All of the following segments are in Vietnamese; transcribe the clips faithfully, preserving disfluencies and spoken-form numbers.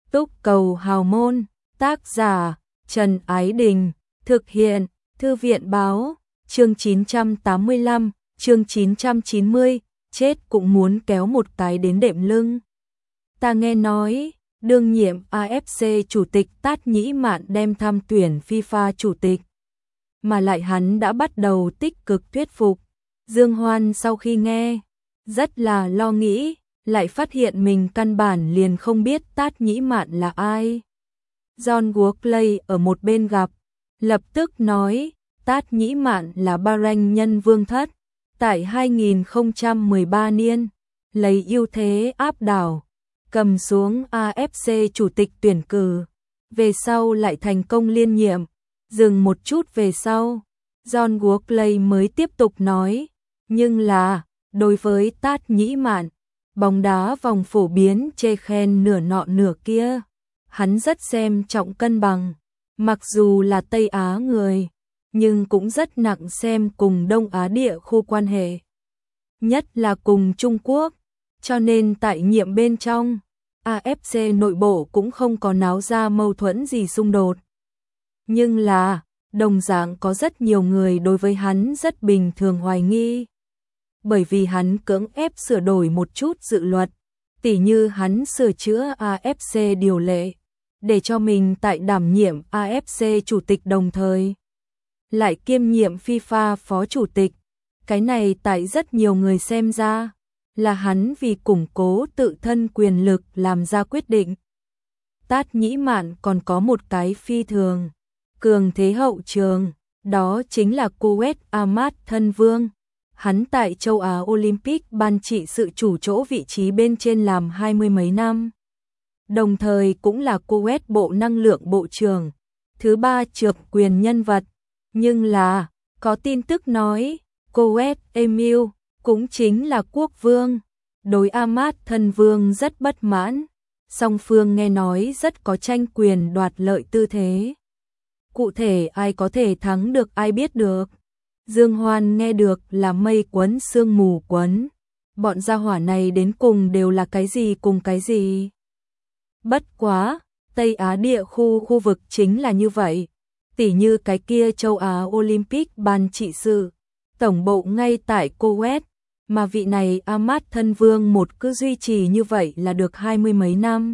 Túc Cầu Hào Môn, tác giả Trần Ái Đình, thực hiện Thư viện Báo, chương chín trăm tám mươi lăm, chương chín trăm chín mươi, chết cũng muốn kéo một cái đến đệm lưng. Ta nghe nói, đương nhiệm a ép xê chủ tịch Tát Nhĩ Mạn đem tham tuyển FIFA chủ tịch, mà lại hắn đã bắt đầu tích cực thuyết phục. Dương Hoan sau khi nghe, rất là lo nghĩ, lại phát hiện mình căn bản liền không biết Tát Nhĩ Mạn là ai. John Walkley ở một bên gặp, lập tức nói, Tát Nhĩ Mạn là Bahrain nhân vương thất, tại hai nghìn không trăm mười ba niên, lấy ưu thế áp đảo, cầm xuống a ép xê chủ tịch tuyển cử, về sau lại thành công liên nhiệm. Dừng một chút về sau, John Walkley mới tiếp tục nói, nhưng là, đối với Tát Nhĩ Mạn, bóng đá vòng phổ biến chê khen nửa nọ nửa kia, hắn rất xem trọng cân bằng, mặc dù là Tây Á người, nhưng cũng rất nặng xem cùng Đông Á địa khu quan hệ, nhất là cùng Trung Quốc, cho nên tại nhiệm bên trong, a ép xê nội bộ cũng không có náo ra mâu thuẫn gì xung đột. Nhưng là, đồng dạng có rất nhiều người đối với hắn rất bình thường hoài nghi. Bởi vì hắn cưỡng ép sửa đổi một chút dự luật, tỉ như hắn sửa chữa a ép xê điều lệ, để cho mình tại đảm nhiệm a ép xê chủ tịch đồng thời lại kiêm nhiệm FIFA phó chủ tịch. Cái này tại rất nhiều người xem ra, là hắn vì củng cố tự thân quyền lực làm ra quyết định. Tát Nhĩ Mạn còn có một cái phi thường cường thế hậu trường, đó chính là Kuwait Ahmad thân vương. Hắn tại châu Á Olympic ban trị sự chủ chỗ vị trí bên trên làm hai mươi mấy năm. Đồng thời cũng là Kuwait Bộ Năng lượng Bộ trưởng, thứ ba trược quyền nhân vật. Nhưng là, có tin tức nói, Kuwait Emir, cũng chính là quốc vương, đối Ahmad thân vương rất bất mãn. Song phương nghe nói rất có tranh quyền đoạt lợi tư thế. Cụ thể ai có thể thắng được ai biết được. Dương Hoan nghe được là mây quấn sương mù quấn. Bọn gia hỏa này đến cùng đều là cái gì cùng cái gì. Bất quá, Tây Á địa khu khu vực chính là như vậy. Tỉ như cái kia châu Á Olympic ban trị sự, tổng bộ ngay tại Kuwait, mà vị này Ahmad thân vương một cứ duy trì như vậy là được hai mươi mấy năm.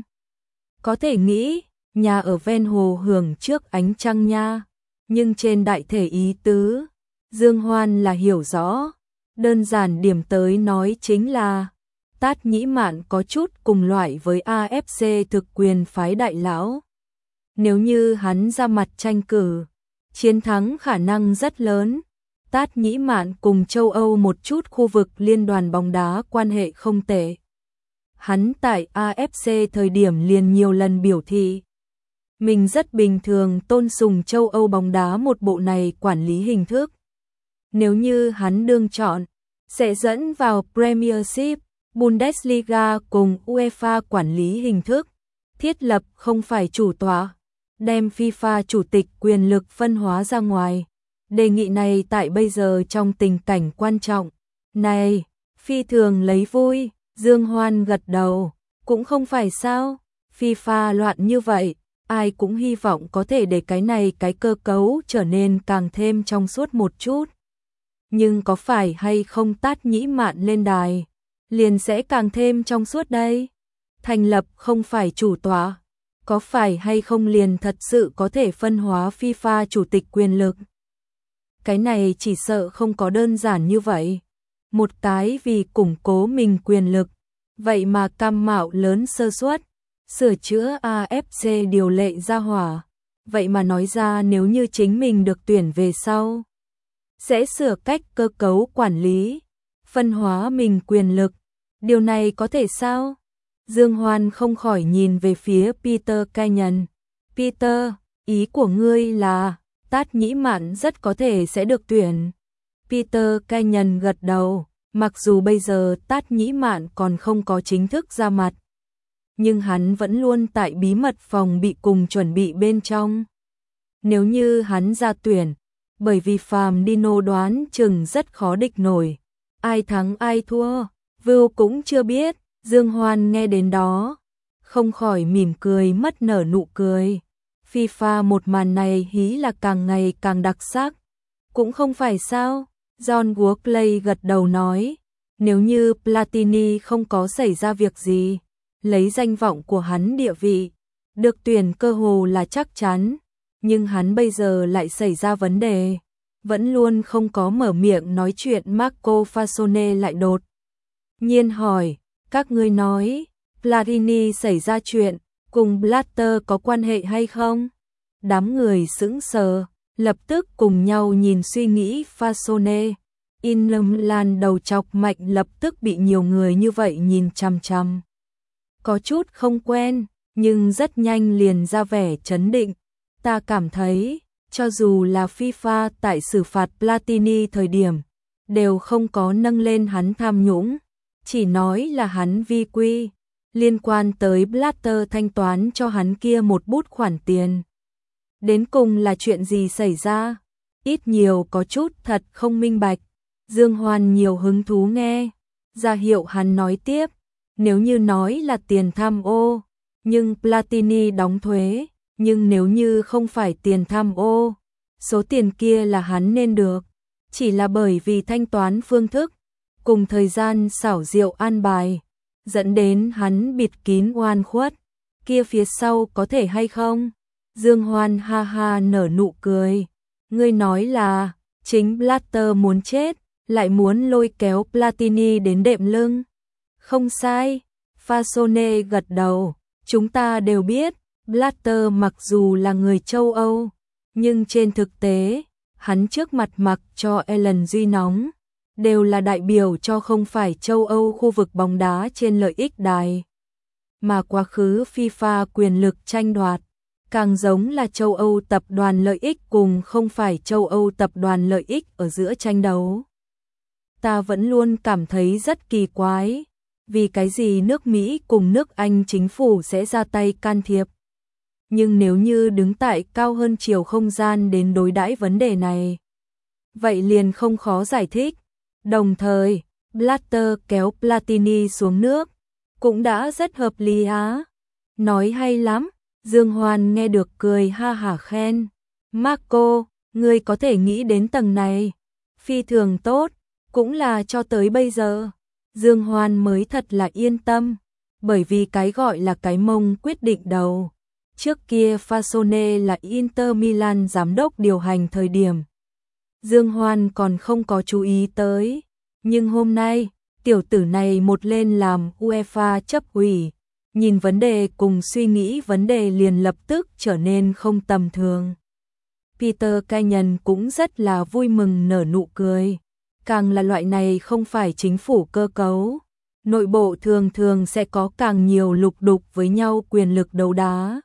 Có thể nghĩ, nhà ở ven hồ hưởng trước ánh trăng nha, nhưng trên đại thể ý tứ, Dương Hoan là hiểu rõ, đơn giản điểm tới nói chính là, Tát Nhĩ Mạn có chút cùng loại với a ép xê thực quyền phái đại lão. Nếu như hắn ra mặt tranh cử, chiến thắng khả năng rất lớn. Tát Nhĩ Mạn cùng châu Âu một chút khu vực liên đoàn bóng đá quan hệ không tệ. Hắn tại a ép xê thời điểm liền nhiều lần biểu thị, mình rất bình thường tôn sùng châu Âu bóng đá một bộ này quản lý hình thức. Nếu như hắn đương chọn, sẽ dẫn vào Premiership, Bundesliga cùng UEFA quản lý hình thức, thiết lập không phải chủ tọa, đem FIFA chủ tịch quyền lực phân hóa ra ngoài. Đề nghị này tại bây giờ trong tình cảnh quan trọng này, phi thường lấy vui. Dương Hoan gật đầu, cũng không phải sao, FIFA loạn như vậy, ai cũng hy vọng có thể để cái này cái cơ cấu trở nên càng thêm trong suốt một chút. Nhưng có phải hay không Tát Nhĩ Mạn lên đài, liền sẽ càng thêm trong suốt đây? Thành lập không phải chủ tọa, có phải hay không liền thật sự có thể phân hóa FIFA chủ tịch quyền lực? Cái này chỉ sợ không có đơn giản như vậy. Một cái vì củng cố mình quyền lực, vậy mà cam mạo lớn sơ suất, sửa chữa a ép xê điều lệ ra hỏa, vậy mà nói ra nếu như chính mình được tuyển về sau, sẽ sửa cách cơ cấu quản lý, phân hóa mình quyền lực. Điều này có thể sao? Dương Hoan không khỏi nhìn về phía Peter Kenyon. Peter, ý của ngươi là Tát Nhĩ Mạn rất có thể sẽ được tuyển. Peter Kenyon gật đầu, mặc dù bây giờ Tát Nhĩ Mạn còn không có chính thức ra mặt, nhưng hắn vẫn luôn tại bí mật phòng bị cùng chuẩn bị bên trong. Nếu như hắn ra tuyển, bởi vì phàm Dino đoán chừng rất khó địch nổi. Ai thắng ai thua, Vưu cũng chưa biết. Dương Hoan nghe đến đó, không khỏi mỉm cười mất nở nụ cười. FIFA một màn này hí là càng ngày càng đặc sắc. Cũng không phải sao? John Workley gật đầu nói, nếu như Platini không có xảy ra việc gì, lấy danh vọng của hắn địa vị, được tuyển cơ hồ là chắc chắn, nhưng hắn bây giờ lại xảy ra vấn đề, vẫn luôn không có mở miệng nói chuyện. Marco Fasone lại đột nhiên hỏi, các ngươi nói, Platini xảy ra chuyện, cùng Blatter có quan hệ hay không? Đám người sững sờ, lập tức cùng nhau nhìn suy nghĩ Fasone. Inlemlan đầu chọc mạnh lập tức bị nhiều người như vậy nhìn chằm chằm. Có chút không quen, nhưng rất nhanh liền ra vẻ trấn định. Ta cảm thấy, cho dù là FIFA tại xử phạt Platini thời điểm, đều không có nâng lên hắn tham nhũng, chỉ nói là hắn vi quy, liên quan tới Blatter thanh toán cho hắn kia một bút khoản tiền. Đến cùng là chuyện gì xảy ra? Ít nhiều có chút thật không minh bạch. Dương Hoan nhiều hứng thú nghe, ra hiệu hắn nói tiếp, nếu như nói là tiền tham ô, nhưng Platini đóng thuế, nhưng nếu như không phải tiền tham ô, số tiền kia là hắn nên được, chỉ là bởi vì thanh toán phương thức, cùng thời gian xảo diệu an bài, dẫn đến hắn bịt kín oan khuất, kia phía sau có thể hay không? Dương Hoan ha ha nở nụ cười, ngươi nói là, chính Blatter muốn chết, lại muốn lôi kéo Platini đến đệm lưng. Không sai, Fasone gật đầu, chúng ta đều biết, Blatter mặc dù là người châu Âu, nhưng trên thực tế, hắn trước mặt mặc cho Ellen Duy nóng, đều là đại biểu cho không phải châu Âu khu vực bóng đá trên lợi ích đài, mà quá khứ FIFA quyền lực tranh đoạt, càng giống là châu Âu tập đoàn lợi ích cùng không phải châu Âu tập đoàn lợi ích ở giữa tranh đấu. Ta vẫn luôn cảm thấy rất kỳ quái, vì cái gì nước Mỹ cùng nước Anh chính phủ sẽ ra tay can thiệp. Nhưng nếu như đứng tại cao hơn chiều không gian đến đối đãi vấn đề này, vậy liền không khó giải thích. Đồng thời, Blatter kéo Platini xuống nước, cũng đã rất hợp lý á. Nói hay lắm, Dương Hoan nghe được cười ha hả khen. Marco, ngươi có thể nghĩ đến tầng này, phi thường tốt. Cũng là cho tới bây giờ, Dương Hoan mới thật là yên tâm, bởi vì cái gọi là cái mông quyết định đầu. Trước kia Fasone là Inter Milan giám đốc điều hành thời điểm, Dương Hoan còn không có chú ý tới, nhưng hôm nay, tiểu tử này một lên làm UEFA chấp ủy, nhìn vấn đề cùng suy nghĩ vấn đề liền lập tức trở nên không tầm thường. Peter Kenyon cũng rất là vui mừng nở nụ cười. Càng là loại này không phải chính phủ cơ cấu, nội bộ thường thường sẽ có càng nhiều lục đục với nhau quyền lực đấu đá.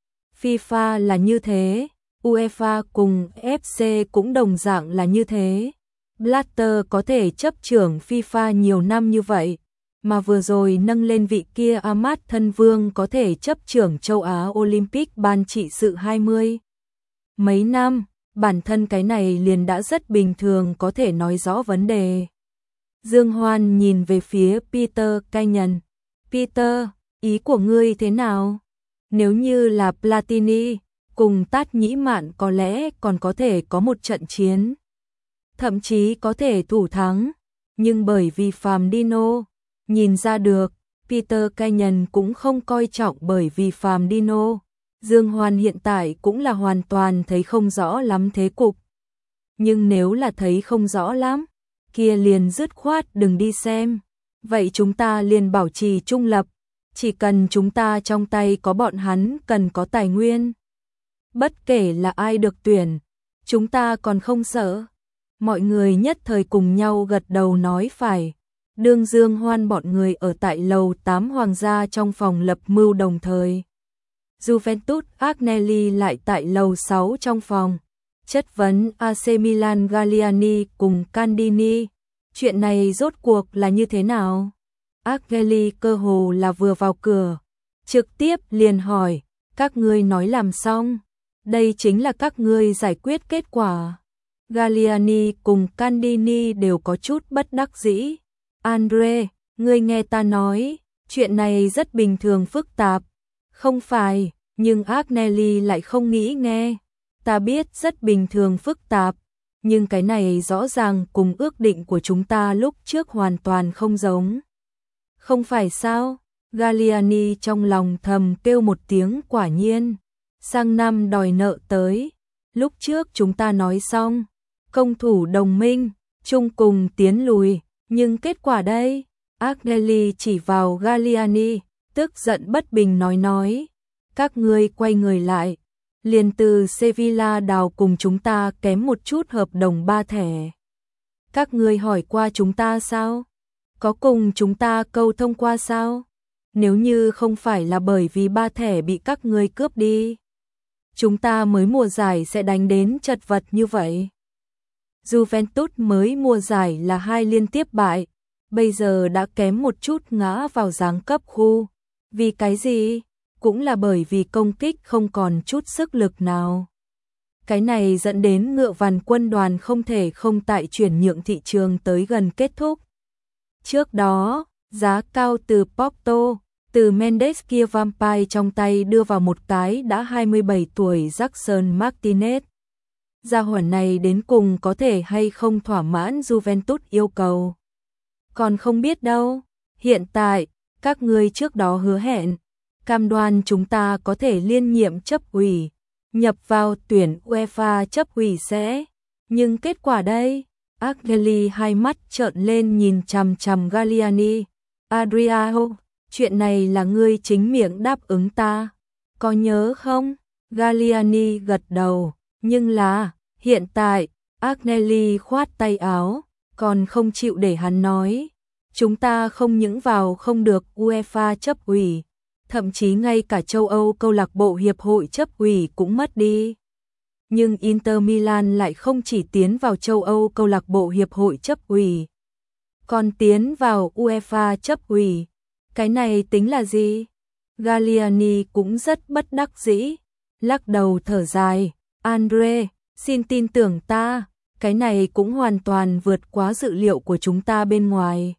FIFA là như thế, UEFA cùng ép xê cũng đồng dạng là như thế. Blatter có thể chấp trưởng FIFA nhiều năm như vậy, mà vừa rồi nâng lên vị kia Ahmad Thân Vương có thể chấp trưởng châu Á Olympic ban trị sự hai mươi mấy năm. Bản thân cái này liền đã rất bình thường có thể nói rõ vấn đề. Dương Hoan nhìn về phía Peter Kenyon. Peter, ý của ngươi thế nào? Nếu như là Platini, cùng Tát Nhĩ Mạn có lẽ còn có thể có một trận chiến. Thậm chí có thể thủ thắng. Nhưng bởi vì Pham Dino, nhìn ra được, Peter Kenyon cũng không coi trọng bởi vì Pham Dino. Dương Hoan hiện tại cũng là hoàn toàn thấy không rõ lắm thế cục. Nhưng nếu là thấy không rõ lắm, kia liền dứt khoát đừng đi xem. Vậy chúng ta liền bảo trì trung lập, chỉ cần chúng ta trong tay có bọn hắn cần có tài nguyên. Bất kể là ai được tuyển, chúng ta còn không sợ. Mọi người nhất thời cùng nhau gật đầu nói phải. Đương Dương Hoan bọn người ở tại lầu tám Hoàng gia trong phòng lập mưu đồng thời. Juventus Agnelli lại tại lầu sáu trong phòng, chất vấn a xê Milan Galliani cùng Candini. Chuyện này rốt cuộc là như thế nào? Agnelli cơ hồ là vừa vào cửa, trực tiếp liền hỏi, các ngươi nói làm xong, đây chính là các ngươi giải quyết kết quả. Galliani cùng Candini đều có chút bất đắc dĩ. Andre, ngươi nghe ta nói, chuyện này rất bình thường phức tạp, Không phải, nhưng Agnelli lại không nghĩ nghe. Ta biết rất bình thường phức tạp, nhưng cái này rõ ràng cùng ước định của chúng ta lúc trước hoàn toàn không giống. Không phải sao? Galliani trong lòng thầm kêu một tiếng quả nhiên. Sang năm đòi nợ tới. Lúc trước chúng ta nói xong, công thủ đồng minh, chung cùng tiến lùi, nhưng kết quả đây? Agnelli chỉ vào Galliani, tức giận bất bình nói nói. Các ngươi quay người lại. Liền từ Sevilla đào cùng chúng ta kém một chút hợp đồng ba thẻ. Các ngươi hỏi qua chúng ta sao? Có cùng chúng ta câu thông qua sao? Nếu như không phải là bởi vì ba thẻ bị các ngươi cướp đi, chúng ta mới mùa giải sẽ đánh đến chật vật như vậy. Juventus mới mùa giải là hai liên tiếp bại, bây giờ đã kém một chút ngã vào giáng cấp khu. Vì cái gì? Cũng là bởi vì công kích không còn chút sức lực nào. Cái này dẫn đến Ngựa Vằn quân đoàn không thể không tại chuyển nhượng thị trường tới gần kết thúc. Trước đó, giá cao từ Porto, từ Mendes kia Vampire trong tay đưa vào một cái đã hai mươi bảy tuổi Jackson Martinez. Gia hỏa này đến cùng có thể hay không thỏa mãn Juventus yêu cầu. Còn không biết đâu, hiện tại, các ngươi trước đó hứa hẹn, cam đoan chúng ta có thể liên nhiệm chấp ủy, nhập vào tuyển UEFA chấp ủy sẽ, nhưng kết quả đây, Agnelli hai mắt trợn lên nhìn chằm chằm Galliani. Adriano, chuyện này là ngươi chính miệng đáp ứng ta, có nhớ không? Galliani gật đầu, nhưng là, hiện tại, Agnelli khoát tay áo, còn không chịu để hắn nói. Chúng ta không những vào không được UEFA chấp ủy, thậm chí ngay cả châu Âu câu lạc bộ hiệp hội chấp ủy cũng mất đi. Nhưng Inter Milan lại không chỉ tiến vào châu Âu câu lạc bộ hiệp hội chấp ủy, còn tiến vào UEFA chấp ủy. Cái này tính là gì? Galliani cũng rất bất đắc dĩ, lắc đầu thở dài. Andre, xin tin tưởng ta, cái này cũng hoàn toàn vượt quá dự liệu của chúng ta bên ngoài.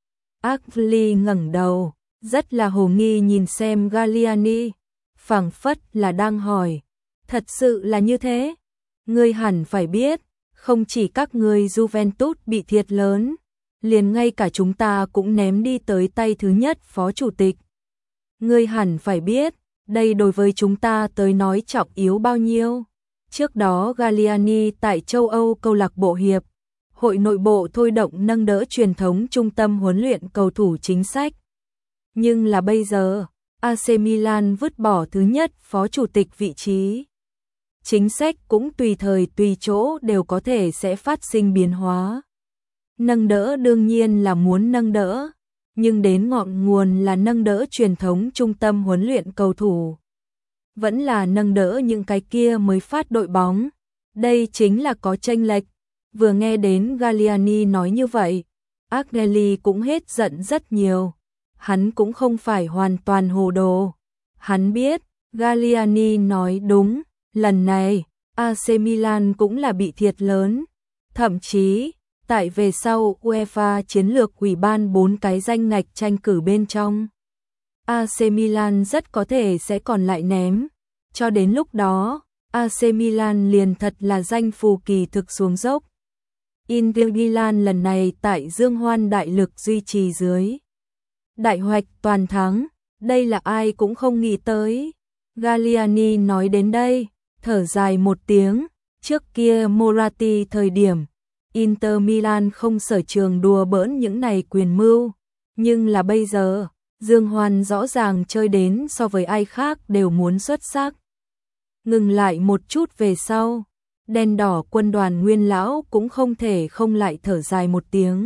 Agnelli ngẩng đầu, rất là hồ nghi nhìn xem Galliani, phảng phất là đang hỏi, thật sự là như thế? Ngươi hẳn phải biết, không chỉ các ngươi Juventus bị thiệt lớn, liền ngay cả chúng ta cũng ném đi tới tay thứ nhất phó chủ tịch. Ngươi hẳn phải biết, đây đối với chúng ta tới nói trọng yếu bao nhiêu. Trước đó Galliani tại châu Âu câu lạc bộ hiệp hội nội bộ thôi động nâng đỡ truyền thống trung tâm huấn luyện cầu thủ chính sách. Nhưng là bây giờ, a xê Milan vứt bỏ thứ nhất phó chủ tịch vị trí. Chính sách cũng tùy thời tùy chỗ đều có thể sẽ phát sinh biến hóa. Nâng đỡ đương nhiên là muốn nâng đỡ, nhưng đến ngọn nguồn là nâng đỡ truyền thống trung tâm huấn luyện cầu thủ. Vẫn là nâng đỡ những cái kia mới phát đội bóng. Đây chính là có chênh lệch. Vừa nghe đến Galliani nói như vậy, Agnelli cũng hết giận rất nhiều. Hắn cũng không phải hoàn toàn hồ đồ. Hắn biết, Galliani nói đúng, lần này, a xê Milan cũng là bị thiệt lớn. Thậm chí, tại về sau UEFA chiến lược ủy ban bốn cái danh ngạch tranh cử bên trong, a xê Milan rất có thể sẽ còn lại ném. Cho đến lúc đó, a xê Milan liền thật là danh phù kỳ thực xuống dốc. Inter Milan lần này tại Dương Hoan đại lực duy trì dưới đại hoạch toàn thắng, đây là ai cũng không nghĩ tới. Galliani nói đến đây, thở dài một tiếng, trước kia Moratti thời điểm, Inter Milan không sở trường đùa bỡn những này quyền mưu, nhưng là bây giờ, Dương Hoan rõ ràng chơi đến so với ai khác đều muốn xuất sắc. Ngừng lại một chút về sau, đen đỏ quân đoàn nguyên lão cũng không thể không lại thở dài một tiếng.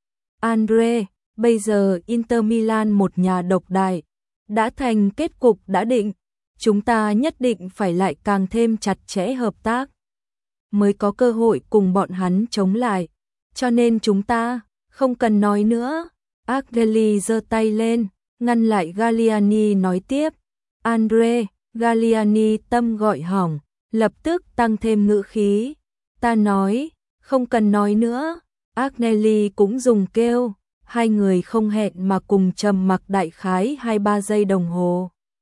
Andre, bây giờ Inter Milan một nhà độc đại, đã thành kết cục đã định, chúng ta nhất định phải lại càng thêm chặt chẽ hợp tác, mới có cơ hội cùng bọn hắn chống lại, cho nên chúng ta, không cần nói nữa. Agnelli giơ tay lên, ngăn lại Galliani nói tiếp. Andre, Galliani tâm gọi hỏng, lập tức tăng thêm ngữ khí. Ta nói, không cần nói nữa. Agnelli cũng dùng kêu, hai người không hẹn mà cùng trầm mặc đại khái hai ba giây đồng hồ.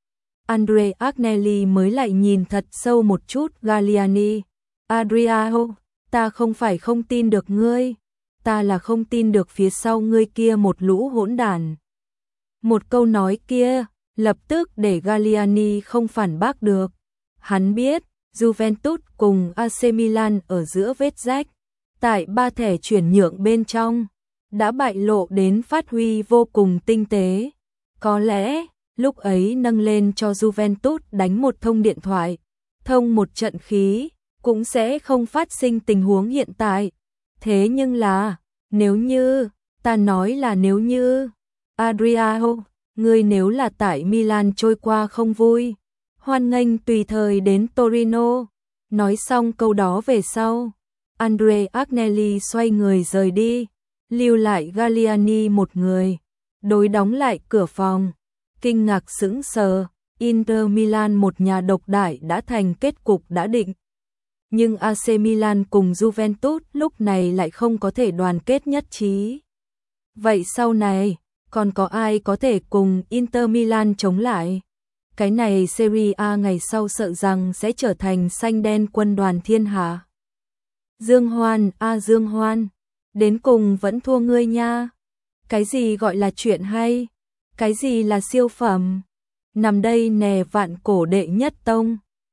Andre Agnelli mới lại nhìn thật sâu một chút Galliani. Adriano, ta không phải không tin được ngươi, ta là không tin được phía sau ngươi kia một lũ hỗn đản. Một câu nói kia, lập tức để Galliani không phản bác được. Hắn biết, Juventus cùng a xê Milan ở giữa vết rách, tại ba thẻ chuyển nhượng bên trong, đã bại lộ đến phát huy vô cùng tinh tế. Có lẽ, lúc ấy nâng lên cho Juventus đánh một thông điện thoại, thông một trận khí, cũng sẽ không phát sinh tình huống hiện tại. Thế nhưng là, nếu như, ta nói là nếu như, Adriano, ngươi nếu là tại Milan trôi qua không vui, hoan nghênh tùy thời đến Torino. Nói xong câu đó về sau, Andre Agnelli xoay người rời đi, lưu lại Galliani một người, đối đóng lại cửa phòng. Kinh ngạc sững sờ, Inter Milan một nhà độc đại đã thành kết cục đã định. Nhưng a xê Milan cùng Juventus lúc này lại không có thể đoàn kết nhất trí. Vậy sau này, còn có ai có thể cùng Inter Milan chống lại? Cái này Serie A ngày sau sợ rằng sẽ trở thành xanh đen quân đoàn thiên hạ. Dương Hoan, a à Dương Hoan, đến cùng vẫn thua ngươi nha. Cái gì gọi là chuyện hay? Cái gì là siêu phẩm? Nằm đây nè vạn cổ đệ nhất tông.